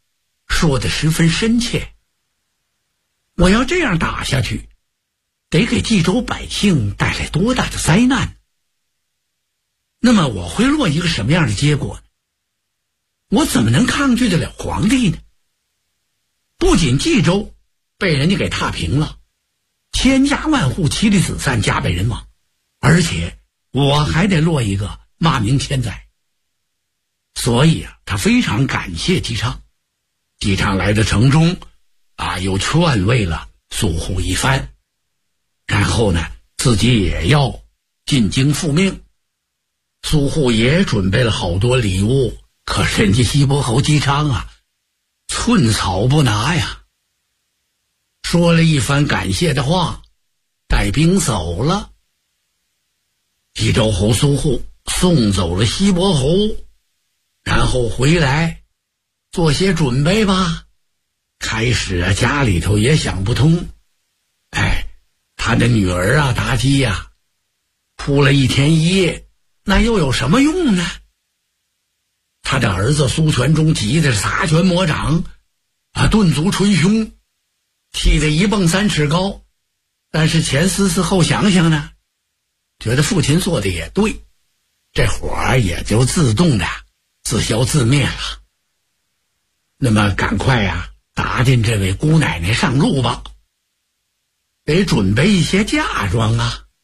Speaker 15: 说得十分深切。我要这样打下去，得给冀州百姓带来多大的灾难？那么我会落一个什么样的结果呢？我怎么能抗拒得了皇帝呢？不仅冀州被人家给踏平了，千家万户妻离子散，家败人亡，而且我还得落一个骂名千载。所以他非常感谢姬昌。姬昌来到城中又劝慰了苏护一番，然后呢自己也要进京复命。苏护也准备了好多礼物，可是人家西伯侯姬昌寸草不拿呀。说了一番感谢的话，带兵走了。冀州侯苏护送走了西伯侯，然后回来做些准备吧。开始家里头也想不通，他的女儿妲己哭了一天一夜，那又有什么用呢？他的儿子苏全忠急的是撒拳魔掌顿足捶胸，气得一蹦3尺高。但是前思思后想想呢，觉得父亲做的也对，这火也就自动的自消自灭了。那么赶快打进这位姑奶奶上路吧，得准备一些嫁妆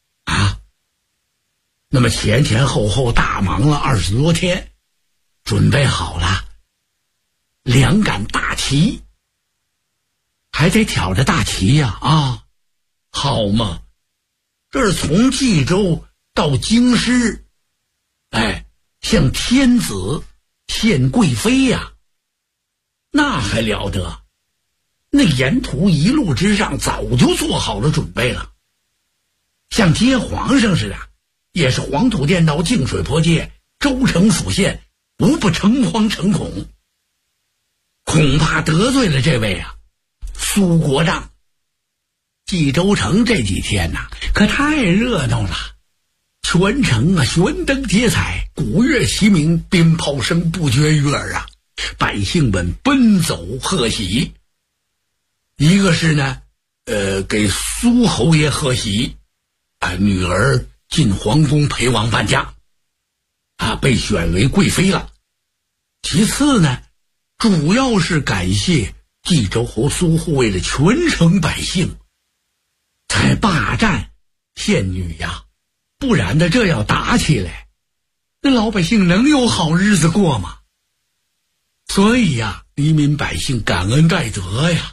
Speaker 15: 那么前前后后大忙了20多天，准备好了2杆大旗，还得挑着大旗好嘛，这是从冀州到京师，向天子献贵妃那还了得？那沿途一路之上早就做好了准备了，像接皇上似的，也是黄土垫道，净水泼界，州城府县无不诚惶诚恐，恐怕得罪了这位苏国丈。冀州城这几天可太热闹了，全城悬灯结彩，鼓乐齐鸣，鞭炮声不绝于耳百姓们奔走贺喜。一个是呢给苏侯爷贺喜，女儿进皇宫陪王伴驾被选为贵妃了。其次呢，主要是感谢冀州侯苏护为了全城百姓才霸占献女不然的这要打起来，那老百姓能有好日子过吗？所以黎民百姓感恩戴德呀。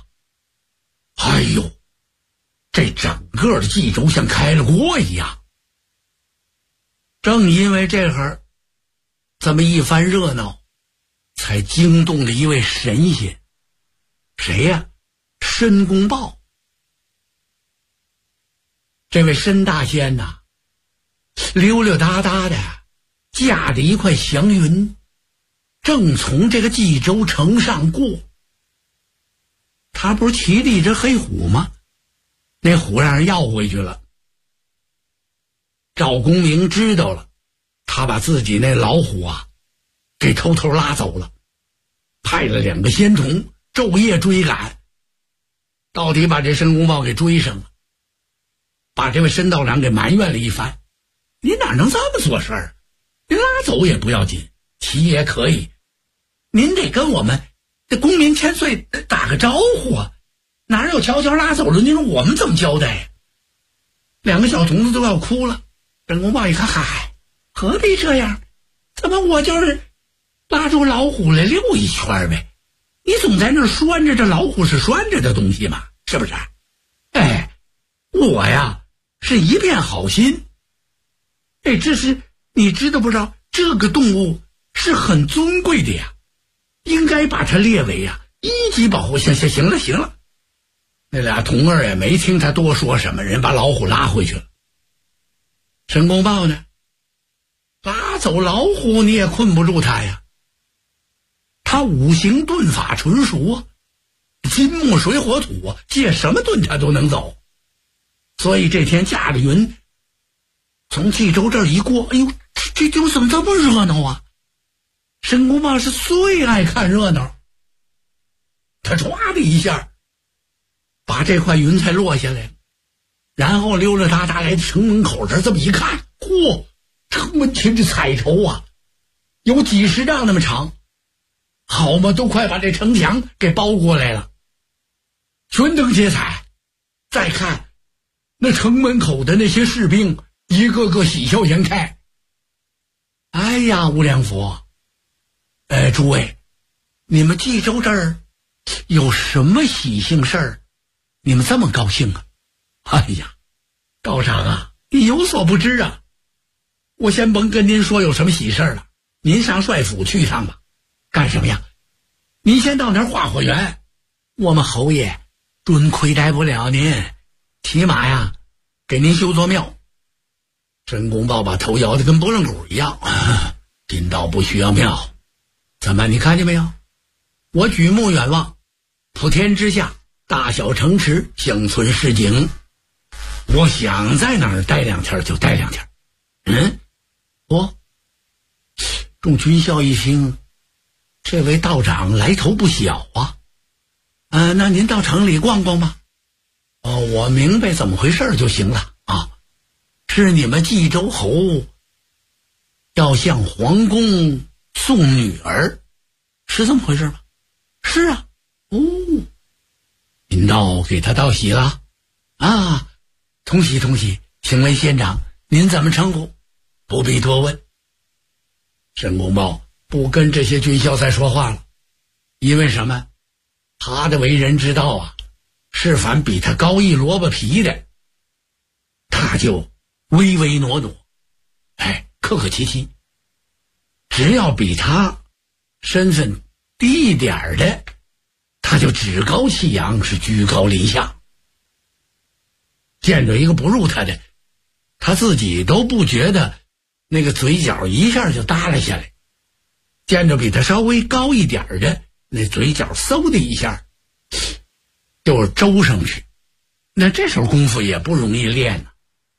Speaker 15: 这整个的冀州像开了锅一样。正因为这会儿这么一番热闹，才惊动了一位神仙。谁呀？申公豹。这位申大仙溜溜达达的驾着一块祥云，正从这个冀州城上过。他不是骑着一只黑虎吗？那虎让人要回去了。赵公明知道了，他把自己那老虎给偷偷拉走了，派了2个仙童昼夜追赶，到底把这申公豹给追上了，把这位申道长给埋怨了一番。你哪能这么做事儿？您拉走也不要紧，骑也可以，您得跟我们这公民千岁打个招呼哪有悄悄拉走了，您说我们怎么交代？2个小童子都要哭了。申公豹一看，何必这样？怎么我就是拉住老虎来溜一圈呗？你总在那儿拴着，这老虎是拴着的东西嘛，是不是？我是一片好心。这是你知道不知道？这个动物是很尊贵的应该把它列为1级保护。行了。那俩童儿也没听他多说什么，人把老虎拉回去了。申公豹呢，拉走老虎你也困不住他呀。他五行遁法纯熟金木水火土借什么遁他都能走。所以这天驾着云从冀州这儿一过，这地方怎么这么热闹申公豹是最爱看热闹。 他唰的一下把这块云彩落下来了，然后溜溜达达来到城门口这儿，这么一看，嚯，城门前这彩绸啊，有几十丈那么长，好嘛，都快把这城墙给包过来了，悬灯结彩。再看那城门口的那些士兵，一个个喜笑颜开。哎呀，无量佛，诸位，你们冀州这儿有什么喜庆事儿？你们这么高兴啊？哎呀，道长啊，你有所不知啊，我先甭跟您说有什么喜事儿了，您上帅府去一趟吧。干什么呀？您先到那儿化火园，我们侯爷准亏待不了您，起码呀给您修座庙。申公豹把头摇得跟拨浪鼓一样，贫道不需要庙。怎么，你看见没有？我举目远望，普天之下大小城池，乡村市井，我想在哪儿待2天就待2天。众军校一听，这位道长来头不小啊。那您到城里逛逛吧。我明白怎么回事就行了啊。是你们冀州侯要向皇宫送女儿，是这么回事吗？是啊。贫道给他道喜了啊，同喜同喜。请问县长您怎么称呼？不必多问。申公豹不跟这些军校再说话了，因为什么？他的为人之道啊，是凡比他高一萝卜皮的，他就唯唯诺诺，客客气气。只要比他身份低一点的，他就趾高气扬，是居高临下。见着一个不如他的，他自己都不觉得那个嘴角一下就耷拉下来，见着比他稍微高一点的，那嘴角嗖的一下就周上去。那这手功夫也不容易练呢。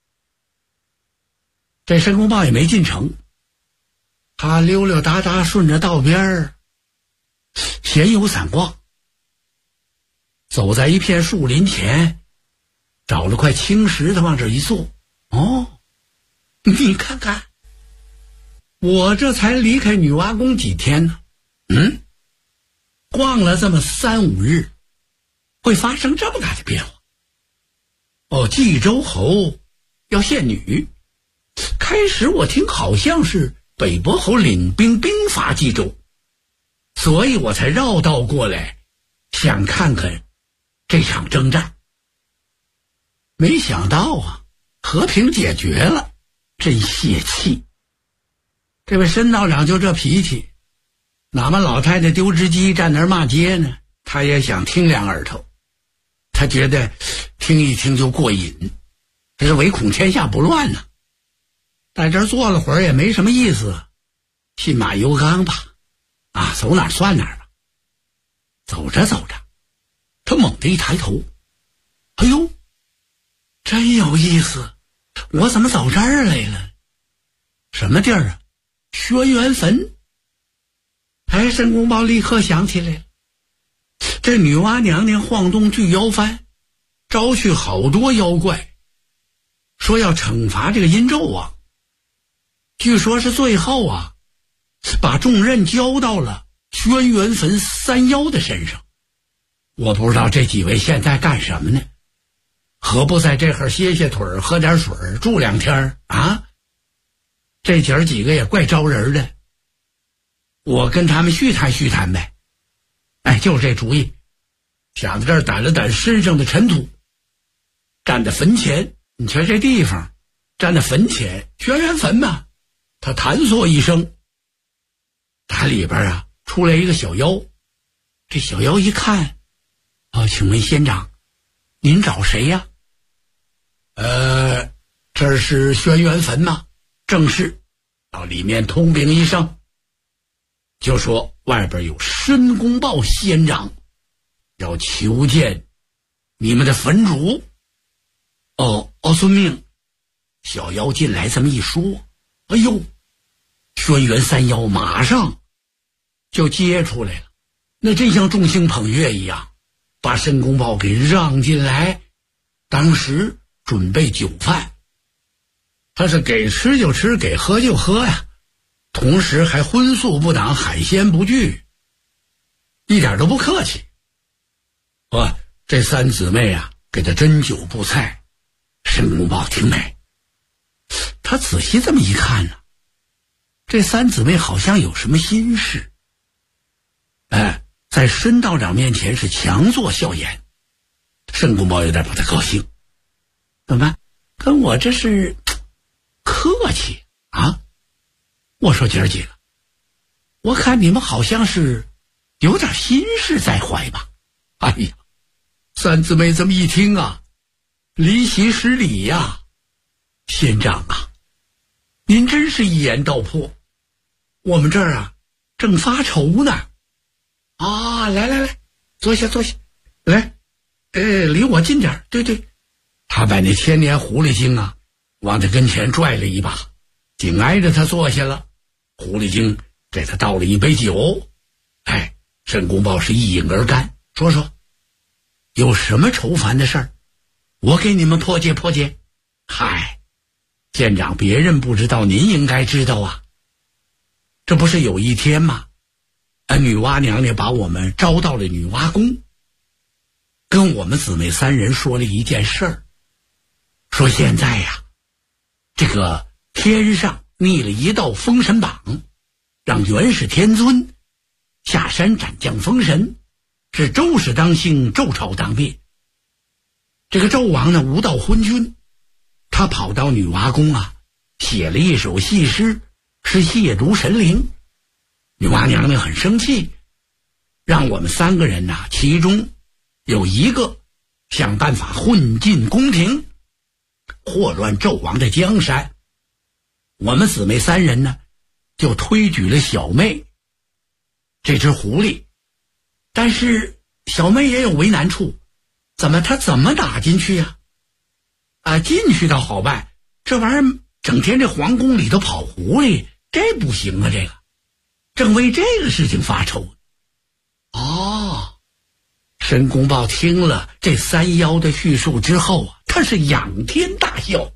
Speaker 15: 这申公豹也没进城，他溜溜达达顺着道边儿闲游散逛，走在一片树林前，找了块青石头往这一坐。你看看，我这才离开女娲宫几天呢，逛了这么3、5日，会发生这么大的变化。冀州侯要献女，开始我听好像是北伯侯领兵兵伐冀州，所以我才绕道过来，想看看这场征战。没想到啊，和平解决了，真泄气。这位申道长就这脾气，哪怕老太太丢只鸡站那儿骂街呢，他也想听2耳朵。他觉得听一听就过瘾，这是唯恐天下不乱呢。在这儿坐了会儿也没什么意思，信马由缰吧，走哪儿算哪儿吧。走着走着，他猛地一抬头，哎呦，真有意思，我怎么走这儿来了？什么地儿啊？轩辕坟。申公豹立刻想起来了，这女娲娘娘晃动巨妖幡，招去好多妖怪，说要惩罚这个殷纣王。据说是最后啊，把重任交到了轩辕坟3妖的身上。我不知道这几位现在干什么呢？何不在这会儿歇歇腿儿，喝点水，住2天啊？这姐儿几个也怪招人的，我跟他们续谈续谈呗。就是这主意。想到这儿，掸了掸身上的尘土，站在坟前。你瞧这地方，站在坟前，轩辕坟嘛。他弹嗦一声，打里边出来一个小妖。这小妖一看，请问仙长，您找谁呀？这是轩辕坟吗？正是。到里面通禀一声，就说外边有申公豹仙长要求见你们的坟主。遵命。小妖进来这么一说，哎呦，轩辕3妖马上就接出来了。 那真像众星捧月一样，把申公豹给让进来。当时准备酒饭，他是给吃就吃，给喝就喝呀，同时还荤素不挡，海鲜不拒，一点都不客气。这三姊妹啊，给他斟酒布菜。申公豹听没？他仔细这么一看呢，这三姊妹好像有什么心事。在申道长面前是强作笑颜。申公豹有点不太高兴，怎么跟我这是客气啊？我说姐儿几个，我看你们好像是有点心事在怀吧。哎呀，三姊妹这么一听啊，离席失礼呀。县长啊，您真是一言道破，我们这儿啊正发愁呢。来，坐下，来，离我近点。对，他把那千年狐狸精啊往他跟前拽了一把，紧挨着他坐下了。狐狸精给他倒了一杯酒。申公豹是一饮而干，说有什么愁烦的事儿，我给你们破解破解。县长，别人不知道，您应该知道啊。这不是有一天吗？女娲娘娘把我们招到了女娲宫，跟我们姊妹三人说了一件事儿，说现在呀，这个天上立了一道封神榜，让元始天尊下山斩将封神，是周氏当兴，周朝当灭。这个纣王呢无道昏君，他跑到女娲宫啊，写了一首戏诗，是亵渎神灵。女娲娘娘很生气，让我们三个人呐，其中有一个想办法混进宫廷，祸乱纣王的江山。我们姊妹三人呢，就推举了小妹这只狐狸。但是小妹也有为难处，她怎么打进去呀？进去倒好办，这玩意儿整天这皇宫里头跑狐狸，这不行啊！这个正为这个事情发愁。申公豹听了这三妖的叙述之后啊，他是仰天大笑。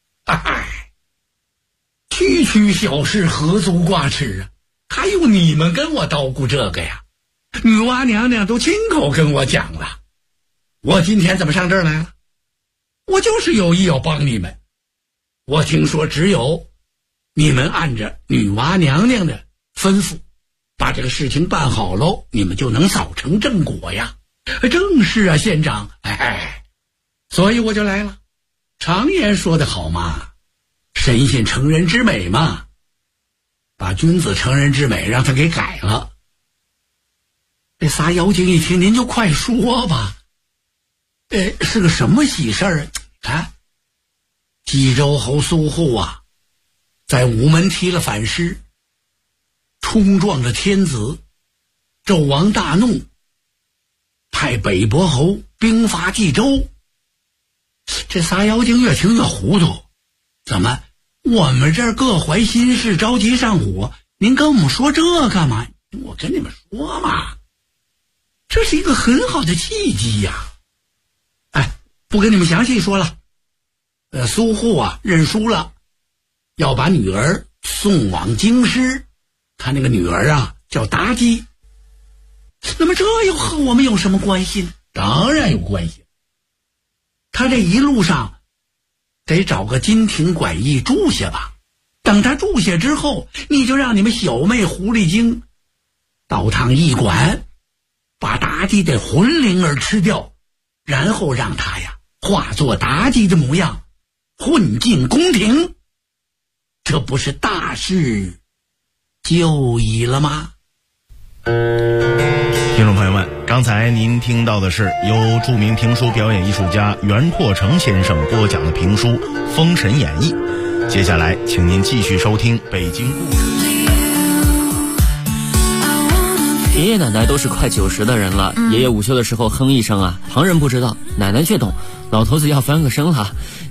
Speaker 15: 区区小事何足挂齿啊，还用你们跟我叨咕这个呀？女娲娘娘都亲口跟我讲了，我今天怎么上这儿来了？我就是有意要帮你们。我听说只有你们按着女娲娘娘的吩咐把这个事情办好喽，你们就能早成正果呀。正是啊，县长。所以我就来了。常言说得好嘛，神仙成人之美嘛，把君子成人之美让他给改了。这仨妖精一听，您就快说吧。是个什么喜事儿啊？冀州侯苏护啊，在午门提了反诗，冲撞着天子。纣王大怒，派北伯侯兵伐冀州。这仨妖精越听越糊涂，怎么我们这儿各怀心事，着急上火，您跟我们说这干嘛？我跟你们说嘛，这是一个很好的契机呀。不跟你们详细说了。苏护啊认输了，要把女儿送往京师。他那个女儿啊叫妲己。那么这又和我们有什么关系呢？当然有关系。他这一路上得找个金庭馆驿住下吧。等他住下之后，你就让你们小妹狐狸精到趟驿馆，把妲己的魂灵儿吃掉，然后让他呀化作妲己的模样，混进宫廷，这不是大事就矣了吗？
Speaker 14: 听众朋友们，刚才您听到的是由著名评书表演艺术家袁阔成先生播讲的评书《封神演义》。接下来请您继续收听北京故事。
Speaker 16: 爷爷奶奶都是快90的人了，爷爷午休的时候哼一声啊，旁人不知道，奶奶却懂，老头子要翻个身了。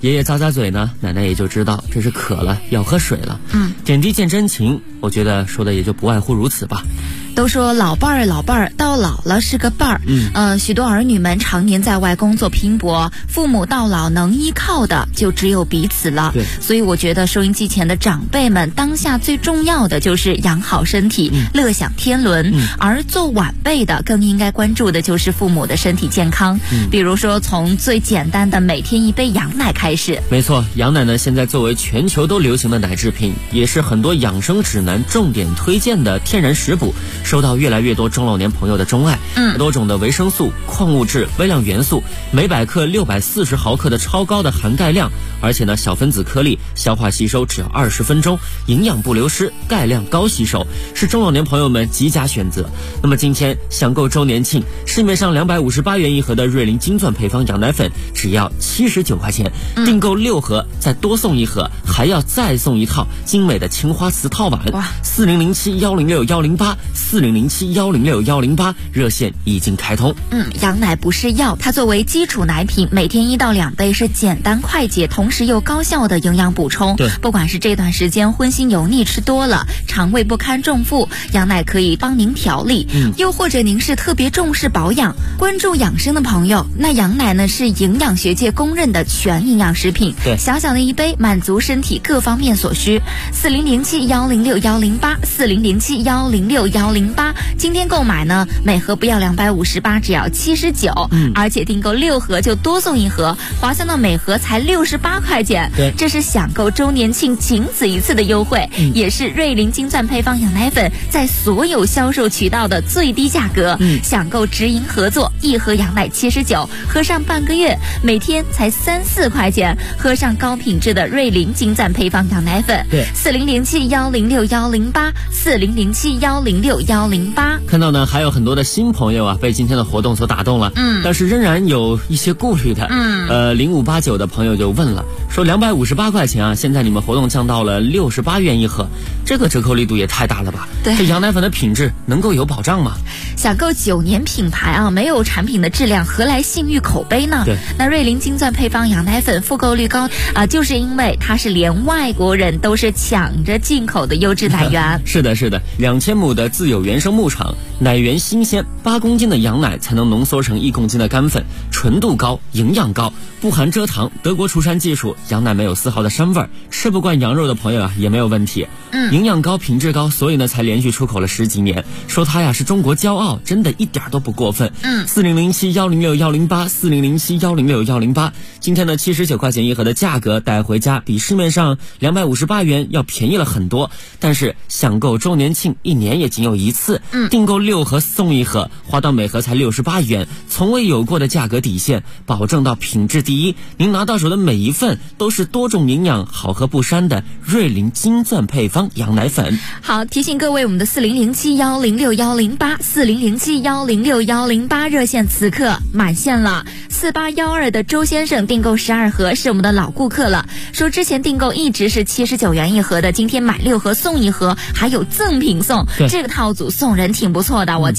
Speaker 16: 爷爷咂咂嘴呢，奶奶也就知道这是渴了，要喝水了。点滴见真情，我觉得说的也就不外乎如此吧。
Speaker 1: 都说老伴儿到老了是个伴儿。许多儿女们常年在外工作拼搏，父母到老能依靠的就只有彼此了。
Speaker 16: 对，
Speaker 1: 所以我觉得收音机前的长辈们，当下最重要的就是养好身体，乐享天伦。而做晚辈的更应该关注的就是父母的身体健康。比如说从最简单的每天一杯羊奶开始。
Speaker 16: 没错，羊奶呢现在作为全球都流行的奶制品，也是很多养生指南重点推荐的天然食补，受到越来越多中老年朋友的钟爱。多种的维生素、矿物质、微量元素，每百克640毫克的超高的含钙量，而且呢小分子颗粒，消化吸收只要20分钟，营养不流失，钙量高吸收，是中老年朋友们极佳选择。那么今天享购周年庆，市面上258元一盒的瑞麟金钻配方羊奶粉只要79块钱，订购6盒再多送1盒，还要再送一套精美的青花瓷套碗。4007-106-108，4007-106-108，热线已经开通。
Speaker 1: 羊奶不是药，它作为基础奶品，每天1到2杯是简单快捷，同时又高效的营养补充。
Speaker 16: 对，
Speaker 1: 不管是这段时间荤腥油腻吃多了，肠胃不堪重负，羊奶可以帮您调理。又或者您是特别重视保养、关注养生的朋友，那羊奶呢是营养学界公认的全营养食品。
Speaker 16: 对，
Speaker 1: 小小的一杯，满足身体各方面所需。4007-106-108，4007-106-108，今天购买呢，每盒不要258，只要79，而且订购6盒就多送1盒，划算到每盒才68块钱。
Speaker 16: 对，
Speaker 1: 这是享购周年庆仅此一次的优惠，也是瑞麟金钻配方羊奶粉在所有销售渠道的最低价格。享购直营合作，1盒羊奶79，喝上半个月，每天才3-4块钱，喝上高品质的瑞麟金钻配方羊奶粉。
Speaker 16: 对
Speaker 1: ，4007-106-108，4007-106-108。
Speaker 16: 看到呢，还有很多的新朋友啊，被今天的活动所打动了。但是仍然有一些顾虑的。0589的朋友就问了，说258块钱啊，现在你们活动降到了68元一盒，这个折扣力度也太大了吧？
Speaker 1: 对，
Speaker 16: 这羊奶粉的品质能够有保障吗？
Speaker 1: 想购9年品牌啊，没有产品的质量，何来信誉口碑呢？
Speaker 16: 对，
Speaker 1: 那瑞麟金钻配方羊奶粉复购率高就是因为它是连外国人都是抢着进口的优质奶源。
Speaker 16: 是的，2000亩的自有原生牧场，奶源新鲜，8公斤的羊奶才能浓缩成1公斤的干粉，纯度高，营养高，不含蔗糖，德国出产技术，羊奶没有丝毫的膻味，吃不惯羊肉的朋友啊也没有问题。营养高，品质高，所以呢才连续出口了10几年，说它呀是中国骄傲，真的一点都不过分。4007-106-108， 4007-106-108，今天的79块钱一盒的价格带回家比市面上258元要便宜了很多，但是享购周年庆1年也仅有1次，订购6盒送1盒，花到每盒才68元，从未有过的价格底线，保证到品质第一，您拿到手的每一份都是多种营养、好喝不膻的瑞麟金钻配方羊奶粉。
Speaker 1: 好，提醒各位，我们的4007-106-108， 4007-106-108热线此刻满线了。4812的周先生订购12盒，是我们的老顾客了，说之前订购一直是79元一盒的，今天买6盒送1盒，还有赠品送，这个套组送人挺不错的。我